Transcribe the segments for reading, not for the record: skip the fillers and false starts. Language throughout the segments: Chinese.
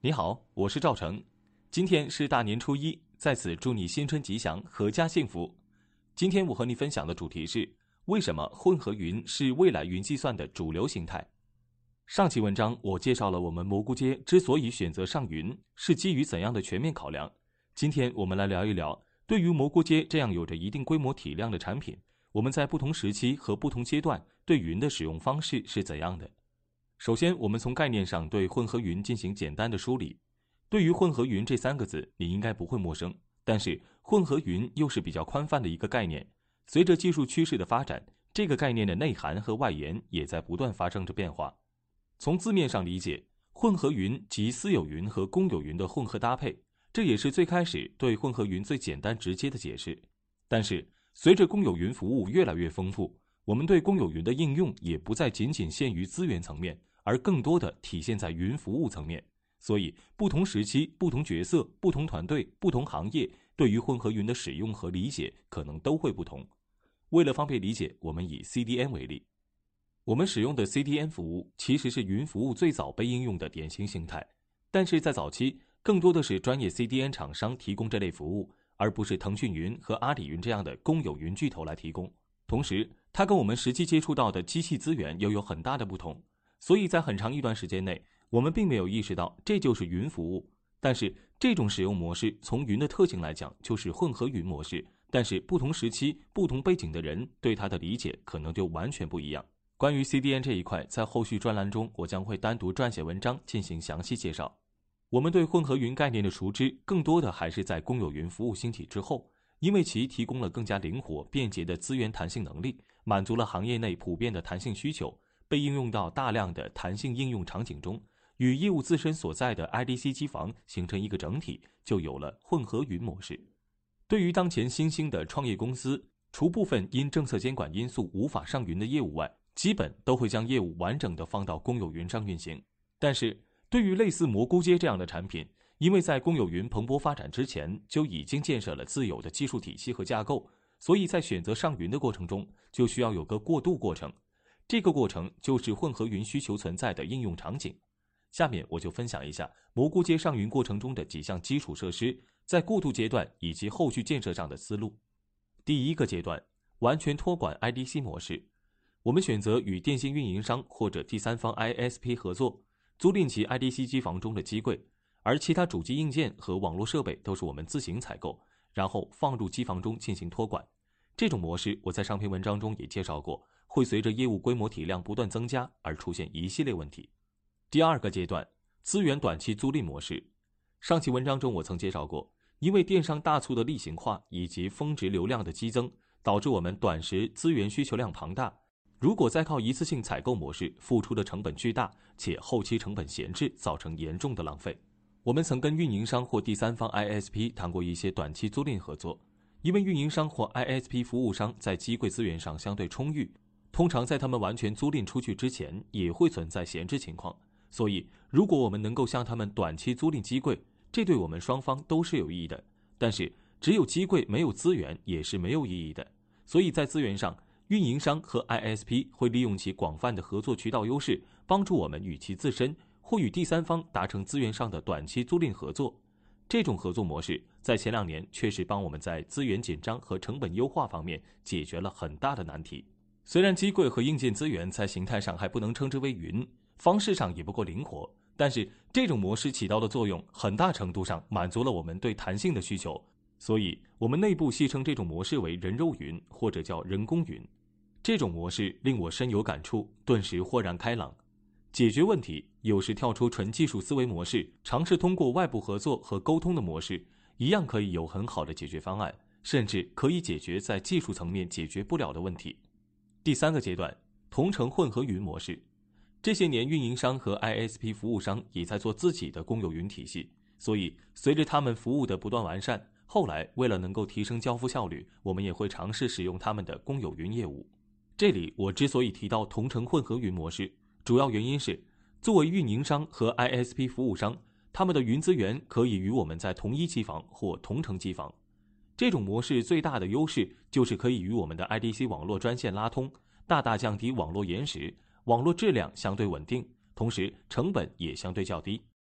你好，我是赵成。今天是大年初一，在此祝你新春吉祥，阖家幸福。今天我和你分享的主题是：为什么混合云是未来云计算的主流形态？上期文章我介绍了我们蘑菇街之所以选择上云是基于怎样的全面考量。今天我们来聊一聊，对于蘑菇街这样有着一定规模体量的产品，我们在不同时期和不同阶段对云的使用方式是怎样的。首先，我们从概念上对混合云进行简单的梳理。对于混合云这3个字，你应该不会陌生，但是混合云又是比较宽泛的一个概念。随着技术趋势的发展，这个概念的内涵和外延也在不断发生着变化。从字面上理解，混合云即私有云和公有云的混合搭配，这也是最开始对混合云最简单直接的解释。但是，随着公有云服务越来越丰富，我们对公有云的应用也不再仅仅限于资源层面，而更多的体现在云服务层面。所以，不同时期、不同角色、不同团队、不同行业对于混合云的使用和理解可能都会不同。为了方便理解，我们以 CDN 为例。我们使用的 CDN 服务其实是云服务最早被应用的典型形态，但是在早期，更多的是专业 CDN 厂商提供这类服务，而不是腾讯云和阿里云这样的公有云巨头来提供。同时，它跟我们实际接触到的机器资源又有很大的不同，所以在很长一段时间内，我们并没有意识到这就是云服务。但是这种使用模式从云的特性来讲就是混合云模式，但是不同时期、不同背景的人对它的理解可能就完全不一样。关于 CDN 这一块，在后续专栏中我将会单独撰写文章进行详细介绍。我们对混合云概念的熟知更多的还是在公有云服务兴起之后，因为其提供了更加灵活便捷的资源弹性能力，满足了行业内普遍的弹性需求，被应用到大量的弹性应用场景中，与业务自身所在的 IDC 机房形成一个整体，就有了混合云模式。对于当前新兴的创业公司，除部分因政策监管因素无法上云的业务外，基本都会将业务完整的放到公有云上运行。但是对于类似蘑菇街这样的产品，因为在公有云蓬勃发展之前就已经建设了自有的技术体系和架构，所以在选择上云的过程中就需要有个过渡过程，这个过程就是混合云需求存在的应用场景。下面我就分享一下蘑菇街上云过程中的几项基础设施在过渡阶段以及后续建设上的思路。第一个阶段，完全托管 IDC 模式。我们选择与电信运营商或者第三方 ISP 合作，租赁其 IDC 机房中的机柜，而其他主机硬件和网络设备都是我们自行采购，然后放入机房中进行托管。这种模式我在上篇文章中也介绍过，会随着业务规模体量不断增加而出现一系列问题。第二个阶段，资源短期租赁模式。上期文章中我曾介绍过，因为电商大促的例行化以及峰值流量的激增，导致我们短时资源需求量庞大，如果再靠一次性采购模式，付出的成本巨大，且后期成本闲置，造成严重的浪费。我们曾跟运营商或第三方 ISP 谈过一些短期租赁合作，因为运营商或 ISP 服务商在机柜资源上相对充裕，通常在他们完全租赁出去之前也会存在闲置情况，所以如果我们能够向他们短期租赁机柜，这对我们双方都是有意义的。但是只有机柜没有资源也是没有意义的，所以在资源上，运营商和 ISP 会利用其广泛的合作渠道优势，帮助我们与其自身或与第三方达成资源上的短期租赁合作。这种合作模式在前2年确实帮我们在资源紧张和成本优化方面解决了很大的难题。虽然机柜和硬件资源在形态上还不能称之为云，方式上也不够灵活，但是这种模式起到的作用很大程度上满足了我们对弹性的需求，所以我们内部戏称这种模式为人肉云或者叫人工云。这种模式令我深有感触，顿时豁然开朗。解决问题有时跳出纯技术思维模式，尝试通过外部合作和沟通的模式，一样可以有很好的解决方案，甚至可以解决在技术层面解决不了的问题。第3个阶段，同城混合云模式。这些年运营商和 ISP 服务商也在做自己的公有云体系，所以随着他们服务的不断完善，后来为了能够提升交付效率，我们也会尝试使用他们的公有云业务。这里我之所以提到同城混合云模式，主要原因是作为运营商和 ISP 服务商，他们的云资源可以与我们在同一机房或同城机房。这种模式最大的优势就是可以与我们的 IDC 网络专线拉通，大大降低网络延时，网络质量相对稳定，同时成本也相对较低。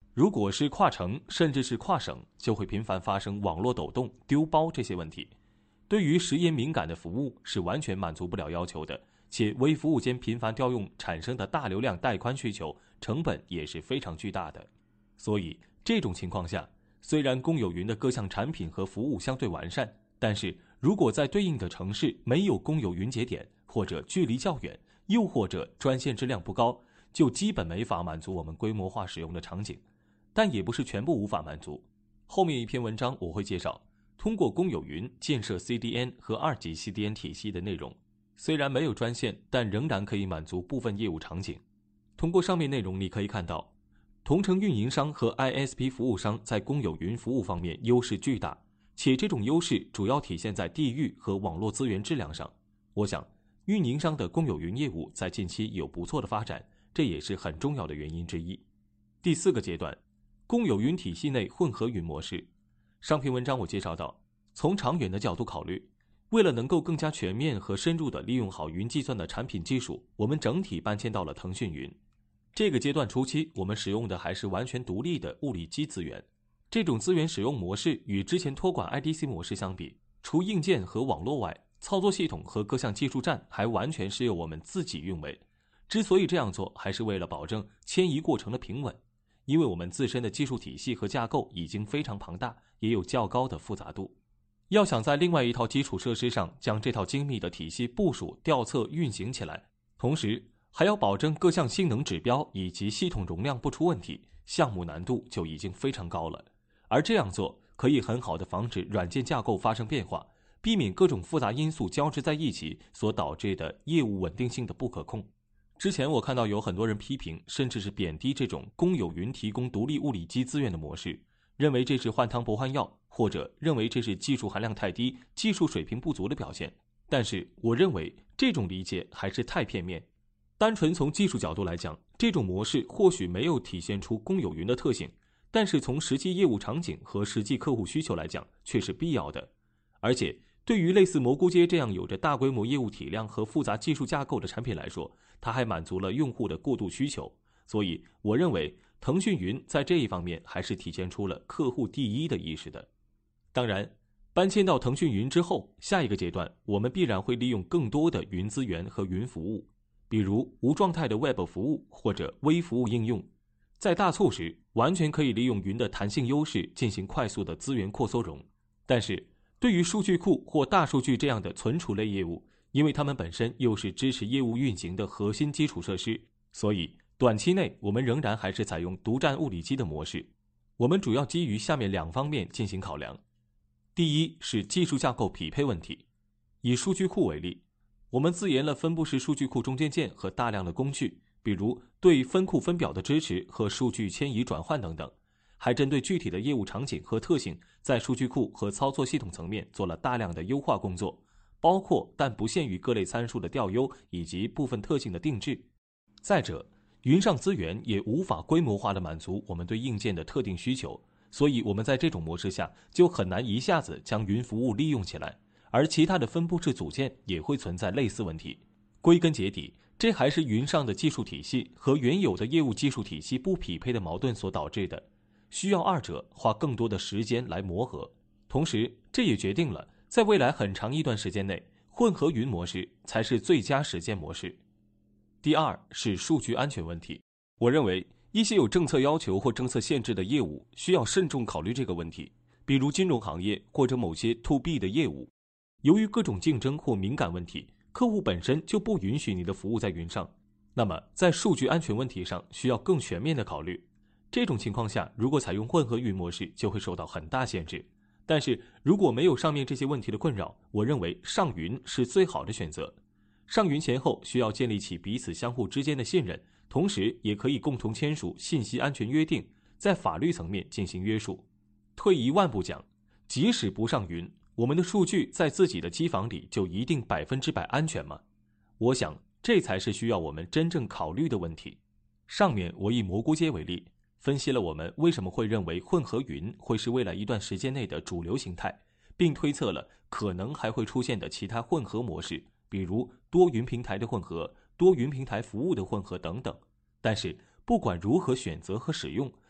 如果是跨城甚至是跨省，就会频繁发生网络抖动、丢包这些问题。对于时延敏感的服务是完全满足不了要求的，且微服务间频繁调用产生的大流量带宽需求，成本也是非常巨大的。所以这种情况下，虽然公有云的各项产品和服务相对完善，但是如果在对应的城市没有公有云节点，或者距离较远，又或者专线质量不高，就基本没法满足我们规模化使用的场景。但也不是全部无法满足。后面一篇文章我会介绍，通过公有云建设 CDN 和2级 CDN 体系的内容，虽然没有专线，但仍然可以满足部分业务场景。通过上面内容你可以看到，同城运营商和 ISP 服务商在公有云服务方面优势巨大，且这种优势主要体现在地域和网络资源质量上。我想，运营商的公有云业务在近期有不错的发展，这也是很重要的原因之一。第4个阶段，公有云体系内混合云模式。上篇文章我介绍到，从长远的角度考虑，为了能够更加全面和深入地利用好云计算的产品技术，我们整体搬迁到了腾讯云。这个阶段初期，我们使用的还是完全独立的物理机资源。这种资源使用模式与之前托管 IDC 模式相比，除硬件和网络外，操作系统和各项技术站还完全是由我们自己运维。之所以这样做，还是为了保证迁移过程的平稳，因为我们自身的技术体系和架构已经非常庞大，也有较高的复杂度。要想在另外一套基础设施上将这套精密的体系部署、调测、运行起来，同时还要保证各项性能指标以及系统容量不出问题，项目难度就已经非常高了。而这样做可以很好地防止软件架构发生变化，避免各种复杂因素交织在一起所导致的业务稳定性的不可控。之前我看到有很多人批评甚至是贬低这种公有云提供独立物理机资源的模式，认为这是换汤不换药，或者认为这是技术含量太低、技术水平不足的表现。但是我认为这种理解还是太片面。单纯从技术角度来讲，这种模式或许没有体现出公有云的特性，但是从实际业务场景和实际客户需求来讲，却是必要的。而且对于类似蘑菇街这样有着大规模业务体量和复杂技术架构的产品来说，它还满足了用户的过渡需求。所以我认为腾讯云在这一方面还是体现出了客户第一的意识的。当然，搬迁到腾讯云之后，下一个阶段我们必然会利用更多的云资源和云服务，比如无状态的 Web 服务或者微服务应用。在大促时，完全可以利用云的弹性优势进行快速的资源扩缩容。但是对于数据库或大数据这样的存储类业务，因为它们本身又是支持业务运行的核心基础设施，所以短期内我们仍然还是采用独占物理机的模式。我们主要基于下面2方面进行考量。第一是技术架构匹配问题。以数据库为例，我们自研了分布式数据库中间件和大量的工具，比如对分库分表的支持和数据迁移转换等等，还针对具体的业务场景和特性，在数据库和操作系统层面做了大量的优化工作，包括但不限于各类参数的调优以及部分特性的定制。再者，云上资源也无法规模化地满足我们对硬件的特定需求，所以我们在这种模式下就很难一下子将云服务利用起来，而其他的分布式组件也会存在类似问题。归根结底，这还是云上的技术体系和原有的业务技术体系不匹配的矛盾所导致的，需要二者花更多的时间来磨合。同时，这也决定了在未来很长一段时间内，混合云模式才是最佳实践模式。第二是数据安全问题。我认为一些有政策要求或政策限制的业务需要慎重考虑这个问题，比如金融行业或者某些 to B 的业务。由于各种竞争或敏感问题，客户本身就不允许你的服务在云上，那么在数据安全问题上需要更全面的考虑。这种情况下，如果采用混合云模式就会受到很大限制。但是如果没有上面这些问题的困扰，我认为上云是最好的选择。上云前后需要建立起彼此相互之间的信任，同时也可以共同签署信息安全约定，在法律层面进行约束。退一万步讲，即使不上云，我们的数据在自己的机房里就一定100%安全吗？我想这才是需要我们真正考虑的问题。上面我以蘑菇街为例，分析了我们为什么会认为混合云会是未来一段时间内的主流形态，并推测了可能还会出现的其他混合模式，比如多云平台的混合、多云平台服务的混合等等。但是不管如何选择和使用，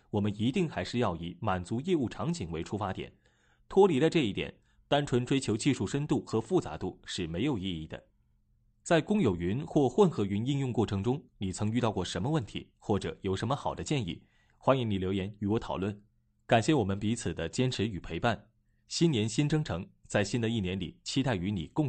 我们一定还是要以满足业务场景为出发点，脱离了这一点，单纯追求技术深度和复杂度是没有意义的。在公有云或混合云应用过程中，你曾遇到过什么问题，或者有什么好的建议？欢迎你留言与我讨论。感谢我们彼此的坚持与陪伴。新年新征程，在新的一年里，期待与你共